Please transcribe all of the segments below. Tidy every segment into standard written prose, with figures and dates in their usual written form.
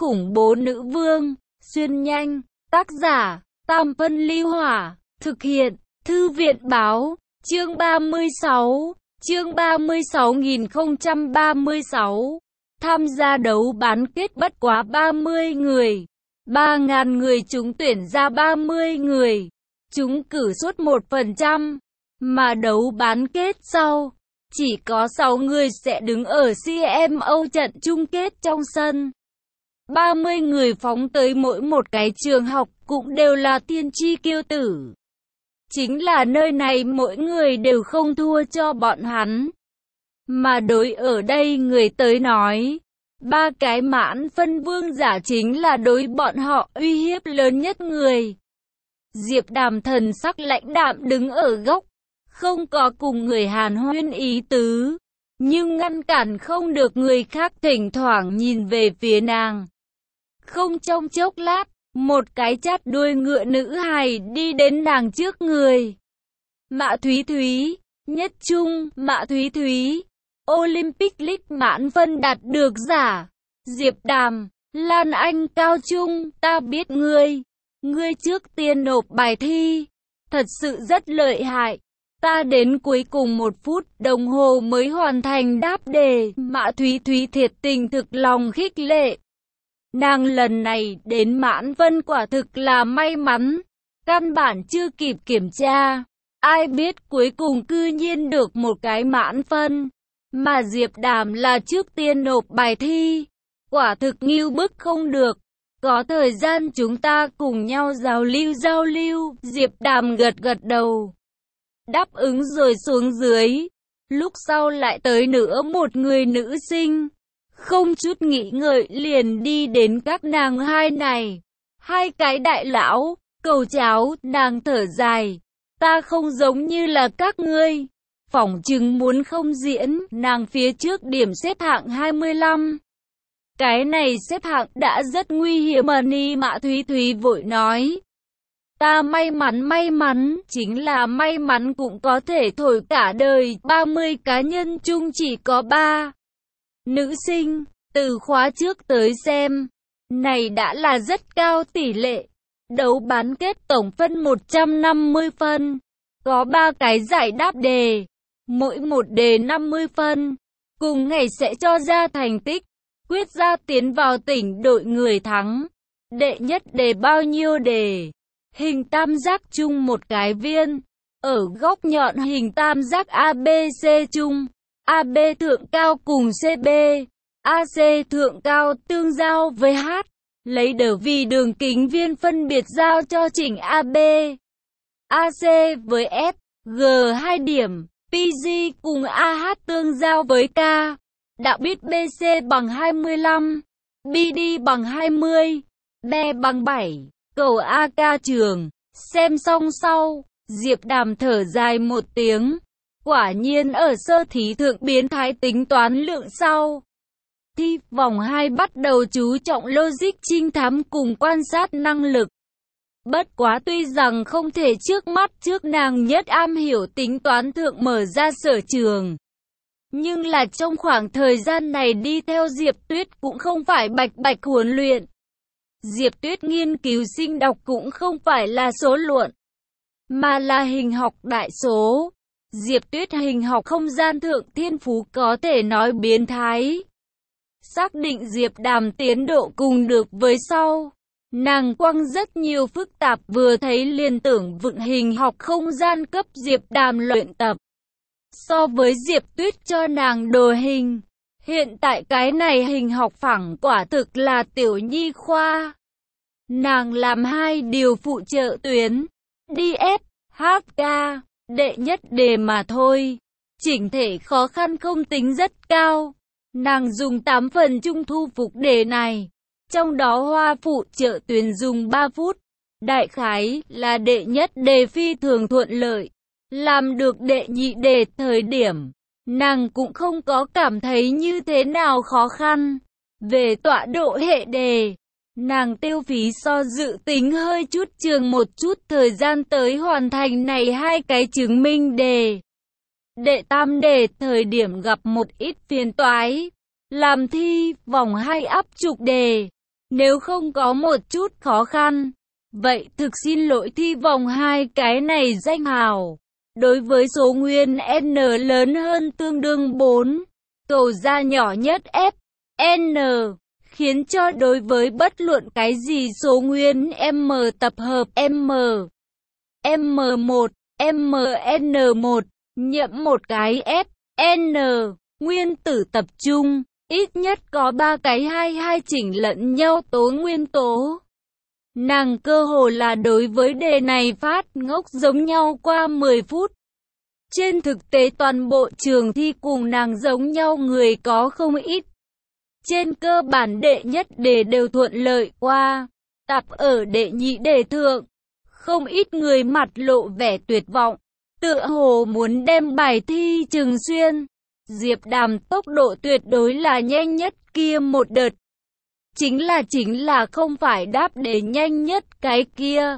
khủng bố nữ vương, xuyên nhanh, tác giả, Tam Phân Ly Hỏa, thực hiện, Thư viện Báo, chương 36, chương 36.036, tham gia đấu bán kết bất quá 30 người, 3.000 người trúng tuyển ra 30 người, trúng cử suốt 1%, mà đấu bán kết sau, chỉ có 6 người sẽ đứng ở CMO trận chung kết trong sân. 30 người phóng tới mỗi một cái trường học cũng đều là tiên tri kiêu tử. Chính là nơi này mỗi người đều không thua cho bọn hắn. Mà đối ở đây người tới nói, 3 cái mãn phân vương giả chính là đối bọn họ uy hiếp lớn nhất người. Diệp Đàm thần sắc lãnh đạm đứng ở góc, không có cùng người hàn huyên ý tứ, nhưng ngăn cản không được người khác thỉnh thoảng nhìn về phía nàng. Không trong chốc lát, một cái chát đuôi ngựa nữ hài đi đến nàng trước người. Mạ Thúy Thúy, nhất trung, Mạ Thúy Thúy, Olympic League mãn phân đạt được giả. Diệp Đàm, Lan Anh cao trung, ta biết ngươi. Ngươi trước tiên nộp bài thi, thật sự rất lợi hại. Ta đến cuối cùng 1 phút đồng hồ mới hoàn thành đáp đề. Mạ Thúy Thúy thiệt tình thực lòng khích lệ. Nàng lần này đến mãn phân quả thực là may mắn, căn bản chưa kịp kiểm tra. Ai biết cuối cùng cư nhiên được một cái mãn phân, mà Diệp Đàm là trước tiên nộp bài thi. Quả thực ngưu bức không được. Có thời gian chúng ta cùng nhau giao lưu. Diệp Đàm gật gật đầu, đáp ứng rồi xuống dưới. Lúc sau lại tới nữa một người nữ sinh, không chút nghĩ ngợi liền đi đến các nàng hai này. 2 cái đại lão, cầu cháo, nàng thở dài. Ta không giống như là các ngươi. Phỏng chừng muốn không diễn, nàng phía trước điểm xếp hạng 25. Cái này xếp hạng đã rất nguy hiểm mà Ni. Mạ Thúy Thúy vội nói. Ta may mắn, chính là may mắn cũng có thể thổi cả đời. 30 cá nhân chung chỉ có 3 nữ sinh, từ khóa trước tới xem, này đã là rất cao tỷ lệ. Đấu bán kết tổng phân 150 phân, có 3 cái giải đáp đề, mỗi một đề 50 phân, cùng ngày sẽ cho ra thành tích, quyết ra tiến vào tỉnh đội người thắng. Đệ nhất đề bao nhiêu đề? Hình tam giác chung một cái viên, ở góc nhọn hình tam giác ABC chung, AB thượng cao cùng CB, AC thượng cao tương giao với H, lấy đỡ vì đường kính viên phân biệt giao cho chỉnh AB. AC với F, G 2 điểm, PG cùng AH tương giao với K. Đạo biết BC bằng 25, BD bằng 20, B bằng 7, cầu AK trường. Xem xong sau, Diệp Đàm thở dài một tiếng. Quả nhiên ở sơ thí thượng biến thái tính toán lượng sau. Thi vòng 2 bắt đầu chú trọng logic trinh thám cùng quan sát năng lực. Bất quá tuy rằng không thể trước mắt trước nàng nhất am hiểu tính toán thượng mở ra sở trường. Nhưng là trong khoảng thời gian này đi theo Diệp Tuyết cũng không phải bạch huấn luyện. Diệp Tuyết nghiên cứu sinh đọc cũng không phải là số luận, mà là hình học đại số. Diệp Tuyết hình học không gian thượng thiên phú có thể nói biến thái. Xác định Diệp Đàm tiến độ cùng được với sau. Nàng quăng rất nhiều phức tạp vừa thấy liền tưởng vựng hình học không gian cấp Diệp Đàm luyện tập. So với Diệp Tuyết cho nàng đồ hình, hiện tại cái này hình học phẳng quả thực là tiểu nhi khoa. Nàng làm 2 điều phụ trợ tuyến, DS, HK, đệ nhất đề mà thôi. Chỉnh thể khó khăn không tính rất cao. Nàng dùng 8 phần chung thu phục đề này. Trong đó hoa phụ trợ tuyến dùng 3 phút. Đại khái là đệ nhất đề phi thường thuận lợi. Làm được đệ nhị đề thời điểm, nàng cũng không có cảm thấy như thế nào khó khăn. Về tọa độ hệ đề, nàng tiêu phí so dự tính hơi chút trường một chút thời gian tới hoàn thành này 2 cái chứng minh đề. Đệ tam đề thời điểm gặp một ít phiền toái. Làm thi vòng 2 áp trục đề, Nếu không có một chút khó khăn, vậy thực xin lỗi thi vòng 2 cái này danh hào. Đối với số nguyên n lớn hơn tương đương 4, cầu ra nhỏ nhất f n, khiến cho đối với bất luận cái gì số nguyên m tập hợp m1, mn1, nhậm một cái f n, nguyên tử tập trung, ít nhất có 3 cái 22 chỉnh lẫn nhau tố nguyên tố. Nàng cơ hồ là đối với đề này phát ngốc giống nhau qua 10 phút. Trên thực tế toàn bộ trường thi cùng nàng giống nhau người có không ít. Trên cơ bản đệ nhất đề đều thuận lợi qua. Tập ở đệ nhị đề thượng, không ít người mặt lộ vẻ tuyệt vọng, tựa hồ muốn đem bài thi Trừng Xuyên. Diệp Đàm tốc độ tuyệt đối là nhanh nhất kia một đợt. Chính là không phải đáp đề nhanh nhất cái kia.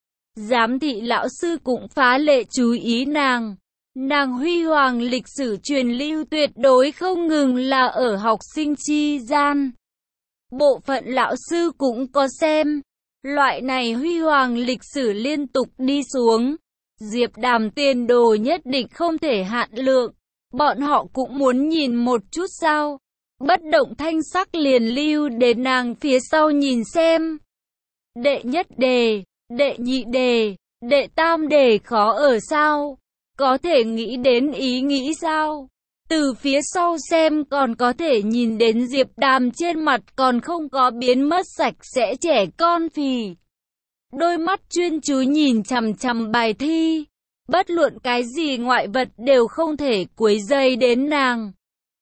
Giám thị lão sư cũng phá lệ chú ý nàng. Nàng huy hoàng lịch sử truyền lưu tuyệt đối không ngừng là ở học sinh chi gian. Bộ phận lão sư cũng có xem. Loại này huy hoàng lịch sử liên tục đi xuống. Diệp Đàm tiền đồ nhất định không thể hạn lượng. Bọn họ cũng muốn nhìn một chút sao. Bất động thanh sắc liền lưu đến nàng phía sau nhìn xem. Đệ nhất đề, đệ nhị đề, đệ tam đề khó ở sao? Có thể nghĩ đến ý nghĩ sao? Từ phía sau xem còn có thể nhìn đến Diệp Đàm trên mặt còn không có biến mất sạch sẽ trẻ con phì. Đôi mắt chuyên chú nhìn chằm chằm bài thi. Bất luận cái gì ngoại vật đều không thể quấy rầy đến nàng.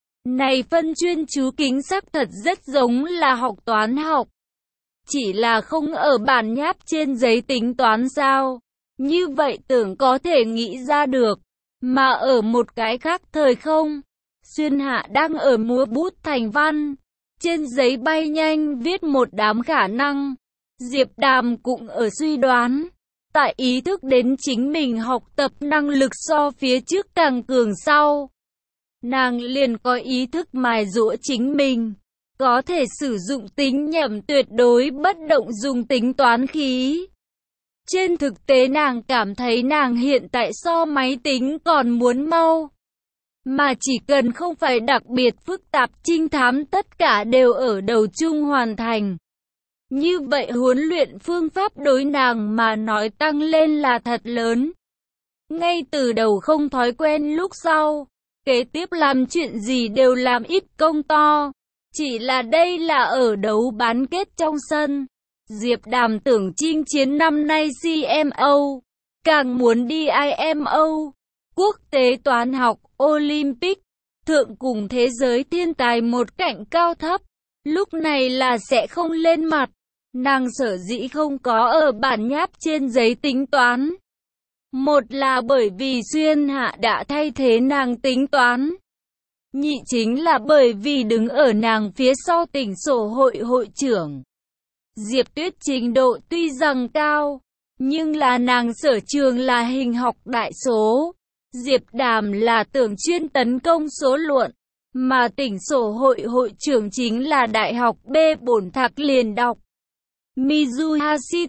Này phân chuyên chú kính sắc thật rất giống là học toán học. Chỉ là không ở bản nháp trên giấy tính toán sao. Như vậy tưởng có thể nghĩ ra được. Mà ở một cái khác thời không, Xuyên Hạ đang ở múa bút thành văn. Trên giấy bay nhanh viết một đám khả năng. Diệp Đàm cũng ở suy đoán. Tại ý thức đến chính mình học tập năng lực so phía trước càng cường sau. Nàng liền có ý thức mài giũa chính mình. Có thể sử dụng tính nhẩm tuyệt đối bất động dùng tính toán khí. Trên thực tế nàng cảm thấy nàng hiện tại so máy tính còn muốn mau. Mà chỉ cần không phải đặc biệt phức tạp trinh thám tất cả đều ở đầu chung hoàn thành. Như vậy huấn luyện phương pháp đối nàng mà nói tăng lên là thật lớn. Ngay từ đầu không thói quen lúc sau, kế tiếp làm chuyện gì đều làm ít công to. Chỉ là đây là ở đấu bán kết trong sân. Diệp Đàm tưởng chinh chiến năm nay CMO, càng muốn đi IMO, quốc tế toán học, Olympic, thượng cùng thế giới thiên tài một cạnh cao thấp. Lúc này là sẽ không lên mặt. Nàng sở dĩ không có ở bản nháp trên giấy tính toán. Một là bởi vì Xuyên Hạ đã thay thế nàng tính toán. Nhị chính là bởi vì đứng ở nàng phía sau tỉnh sổ hội hội trưởng. Diệp Tuyết trình độ tuy rằng cao, nhưng là nàng sở trường là hình học đại số. Diệp Đàm là tưởng chuyên tấn công số luận, mà tỉnh sổ hội hội trưởng chính là đại học B bổn thạc liền đọc. Mizuhashi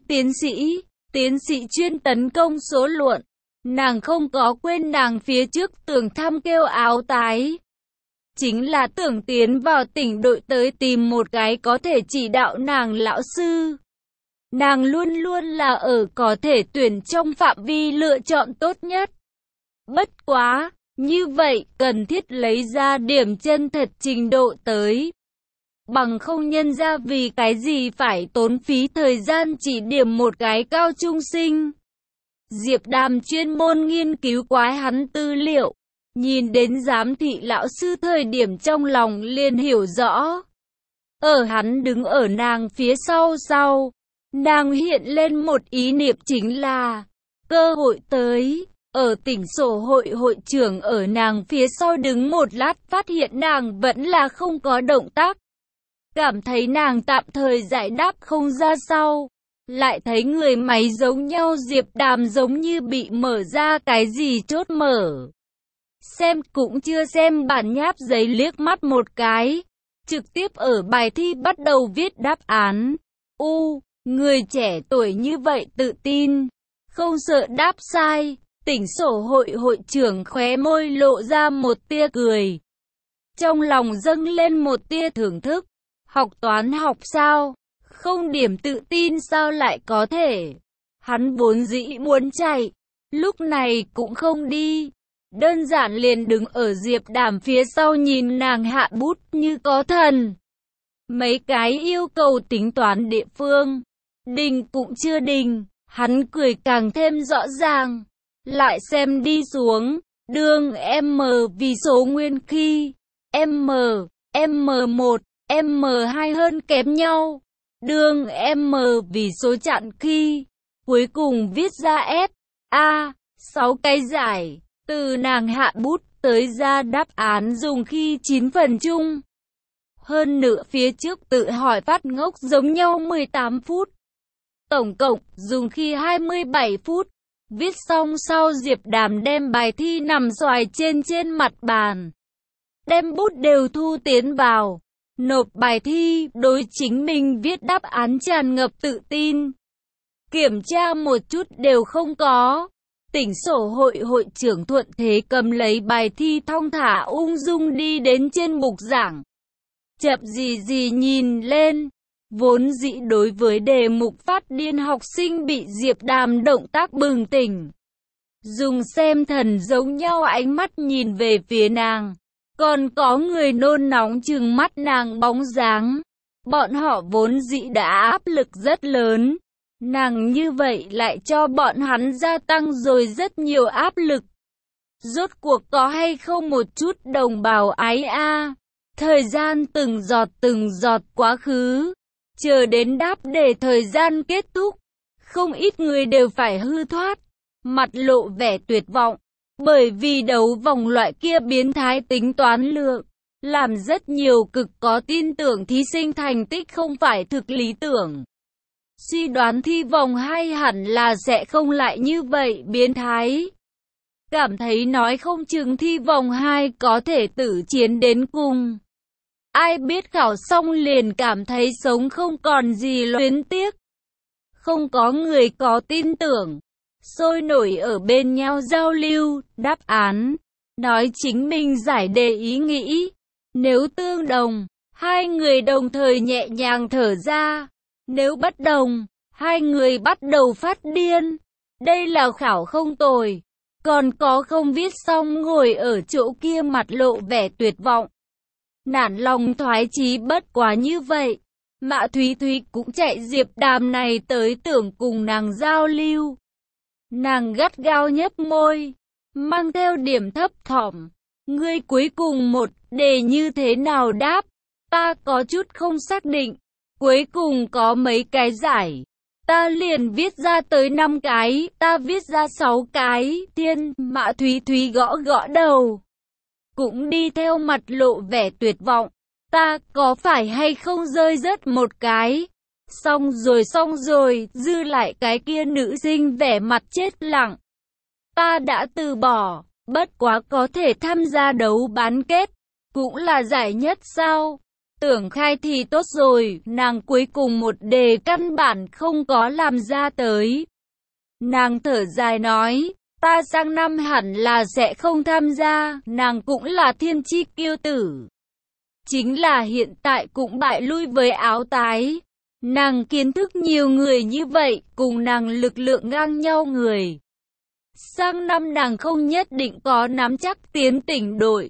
tiến sĩ chuyên tấn công số luận. Nàng không có quên nàng phía trước tưởng thăm kêu áo tái. Chính là tưởng tiến vào tỉnh đội tới tìm một cái có thể chỉ đạo nàng lão sư. Nàng luôn luôn là ở có thể tuyển trong phạm vi lựa chọn tốt nhất. Bất quá, như vậy cần thiết lấy ra điểm chân thật trình độ tới. Bằng không nhân ra vì cái gì phải tốn phí thời gian chỉ điểm một cái cao trung sinh. Diệp Đàm chuyên môn nghiên cứu quái hắn tư liệu. Nhìn đến giám thị lão sư thời điểm trong lòng liền hiểu rõ. Ở hắn đứng ở nàng phía sau, nàng hiện lên một ý niệm chính là cơ hội tới. Ở tỉnh sổ hội hội trưởng ở nàng phía sau đứng một lát phát hiện nàng vẫn là không có động tác. Cảm thấy nàng tạm thời giải đáp không ra sau. Lại thấy người máy giống nhau Diệp Đàm giống như bị mở ra cái gì chốt mở. Xem cũng chưa xem bản nháp giấy liếc mắt một cái. trực tiếp ở bài thi bắt đầu viết đáp án. Người trẻ tuổi như vậy tự tin, không sợ đáp sai. Tỉnh sổ hội trưởng khóe môi lộ ra một tia cười. Trong lòng dâng lên một tia thưởng thức. Học toán học sao? Không điểm tự tin sao lại có thể? Hắn vốn dĩ muốn chạy, lúc này cũng không đi. Đơn giản liền đứng ở Diệp Đàm phía sau nhìn nàng hạ bút như có thần. Mấy cái yêu cầu tính toán địa phương, đình cũng chưa đình, hắn cười càng thêm rõ ràng. Lại xem đi xuống, đường M vì số nguyên khi M1, M2 hơn kém nhau. Đường M vì số chặn khi cuối cùng viết ra S, A, 6 cái giải. Từ nàng hạ bút tới ra đáp án dùng khi 9 phần chung. Hơn nữa phía trước tự hỏi phát ngốc giống nhau 18 phút. Tổng cộng dùng khi 27 phút. Viết xong sau Diệp Đàm đem bài thi nằm xoài trên mặt bàn. Đem bút đều thu tiến vào. Nộp bài thi, đối chính mình viết đáp án tràn ngập tự tin. Kiểm tra một chút đều không có. Tỉnh sổ hội trưởng Thuận Thế cầm lấy bài thi thong thả ung dung đi đến trên bục giảng. Chậm gì nhìn lên. Vốn dĩ đối với đề mục phát điên học sinh bị Diệp Đàm động tác bừng tỉnh. Dùng xem thần giống nhau ánh mắt nhìn về phía nàng. Còn có người nôn nóng trừng mắt nàng bóng dáng. Bọn họ vốn dĩ đã áp lực rất lớn. Nàng như vậy lại cho bọn hắn gia tăng rồi rất nhiều áp lực. Rốt cuộc có hay không một chút đồng bào ái a? Thời gian từng giọt quá khứ. Chờ đến đáp đề thời gian kết thúc. Không ít người đều phải hư thoát. Mặt lộ vẻ tuyệt vọng. Bởi vì đấu vòng loại kia biến thái tính toán lượng. Làm rất nhiều cực có tin tưởng thí sinh thành tích không phải thực lý tưởng. Suy đoán thi vòng 2 hẳn là sẽ không lại như vậy biến thái. Cảm thấy nói không chừng thi vòng 2 có thể tử chiến đến cùng. Ai biết khảo xong liền cảm thấy sống không còn gì luyến tiếc. Không có người có tin tưởng. Sôi nổi ở bên nhau giao lưu, đáp án. Nói chính mình giải đề ý nghĩ. Nếu tương đồng, hai người đồng thời nhẹ nhàng thở ra. Nếu bất đồng, hai người bắt đầu phát điên. Đây là khảo không tồi. Còn có không viết xong ngồi ở chỗ kia mặt lộ vẻ tuyệt vọng. Nản lòng thoái chí bất quá như vậy. Mã Thúy Thúy cũng chạy Diệp Đàm này tới tưởng cùng nàng giao lưu. Nàng gắt gao nhếch môi, mang theo điểm thấp thỏm. Ngươi cuối cùng một đề như thế nào đáp? Ta có chút không xác định. Cuối cùng có mấy cái giải. Ta liền viết ra tới 5 cái, ta viết ra 6 cái. Thiên, Mã Thúy Thúy gõ đầu. Cũng đi theo mặt lộ vẻ tuyệt vọng. Ta có phải hay không rơi rớt một cái? Xong rồi, dư lại cái kia nữ sinh vẻ mặt chết lặng. Ta đã từ bỏ, bất quá có thể tham gia đấu bán kết. Cũng là giải nhất sao? Tưởng khai thì tốt rồi, nàng cuối cùng một đề căn bản không có làm ra tới. Nàng thở dài nói, ta sang năm hẳn là sẽ không tham gia, nàng cũng là thiên chi kiêu tử. Chính là hiện tại cũng bại lui với áo tái. Nàng kiến thức nhiều người như vậy, cùng nàng lực lượng ngang nhau người. Sang năm nàng không nhất định có nắm chắc tiến tỉnh đội.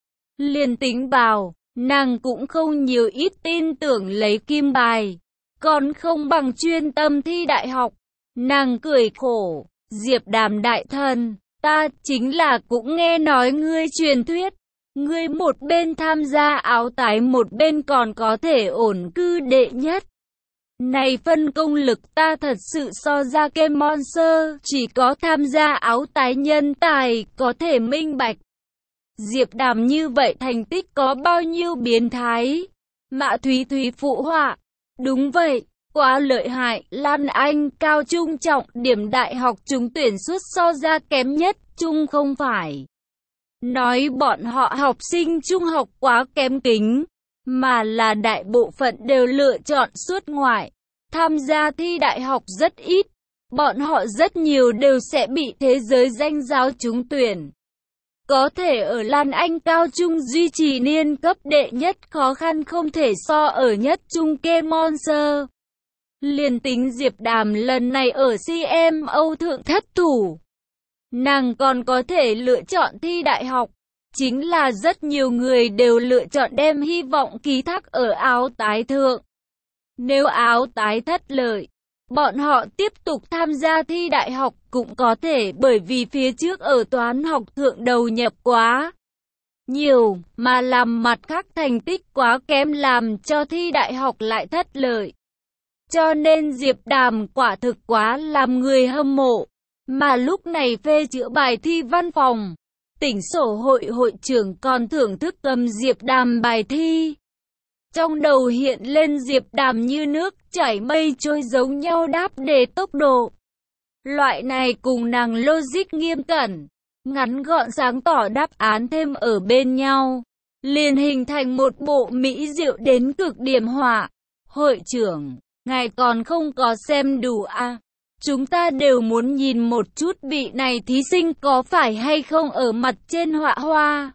Liền tính vào, nàng cũng không nhiều ít tin tưởng lấy kim bài. Còn không bằng chuyên tâm thi đại học. Nàng cười khổ, Diệp Đàm đại thần, ta chính là cũng nghe nói ngươi truyền thuyết. Ngươi một bên tham gia áo tái một bên còn có thể ổn cư đệ nhất. Này phân công lực ta thật sự so ra kem monster, chỉ có tham gia áo tái nhân tài có thể minh bạch. Diệp Đàm như vậy thành tích có bao nhiêu biến thái? Mã Thúy Thúy phụ họa. Đúng vậy, quá lợi hại, Lan Anh cao trung trọng điểm đại học trúng tuyển suốt so ra kém nhất, trung không phải. Nói bọn họ học sinh trung học quá kém kính. mà là đại bộ phận đều lựa chọn xuất ngoại. Tham gia thi đại học rất ít, bọn họ rất nhiều đều sẽ bị thế giới danh giáo trúng tuyển. Có thể ở Lan Anh cao trung duy trì niên cấp đệ nhất khó khăn không thể so ở nhất trung kê Monster. Liền tính Diệp Đàm lần này ở CMO thượng thất thủ, nàng còn có thể lựa chọn thi đại học. Chính là rất nhiều người đều lựa chọn đem hy vọng ký thác ở áo tái thượng. Nếu áo tái thất lợi, bọn họ tiếp tục tham gia thi đại học cũng có thể bởi vì phía trước ở toán học thượng đầu nhập quá nhiều, mà làm mặt khác thành tích quá kém làm cho thi đại học lại thất lợi. Cho nên Diệp Đàm quả thực quá làm người hâm mộ. Mà lúc này phê chữa bài thi văn phòng, tỉnh sổ hội hội trưởng còn thưởng thức cầm Diệp Đàm bài thi. Trong đầu hiện lên Diệp Đàm như nước chảy mây trôi giống nhau đáp đề tốc độ. Loại này cùng nàng logic nghiêm cẩn, ngắn gọn sáng tỏ đáp án thêm ở bên nhau, liền hình thành một bộ mỹ diệu đến cực điểm họa. Hội trưởng, ngài còn không có xem đủ à? Chúng ta đều muốn nhìn một chút vị này thí sinh có phải hay không ở mặt trên họa hoa.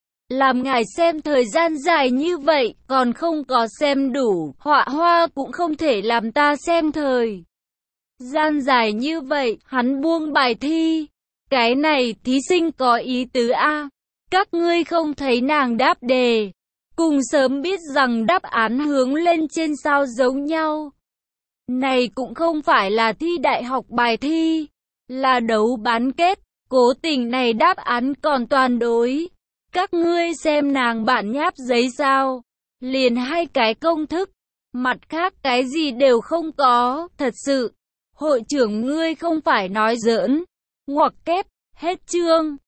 Làm ngài xem thời gian dài như vậy, còn không có xem đủ, họa hoa cũng không thể làm ta xem thời gian dài như vậy, hắn buông bài thi. Cái này thí sinh có ý tứ a. Các ngươi không thấy nàng đáp đề, cùng sớm biết rằng đáp án hướng lên trên sao giống nhau. Này cũng không phải là thi đại học bài thi, là đấu bán kết, cố tình này đáp án còn toàn đối. Các ngươi xem nàng bản nháp giấy sao, liền 2 cái công thức, mặt khác cái gì đều không có, thật sự. Hội trưởng ngươi không phải nói giỡn, ngoặc kép, hết chương.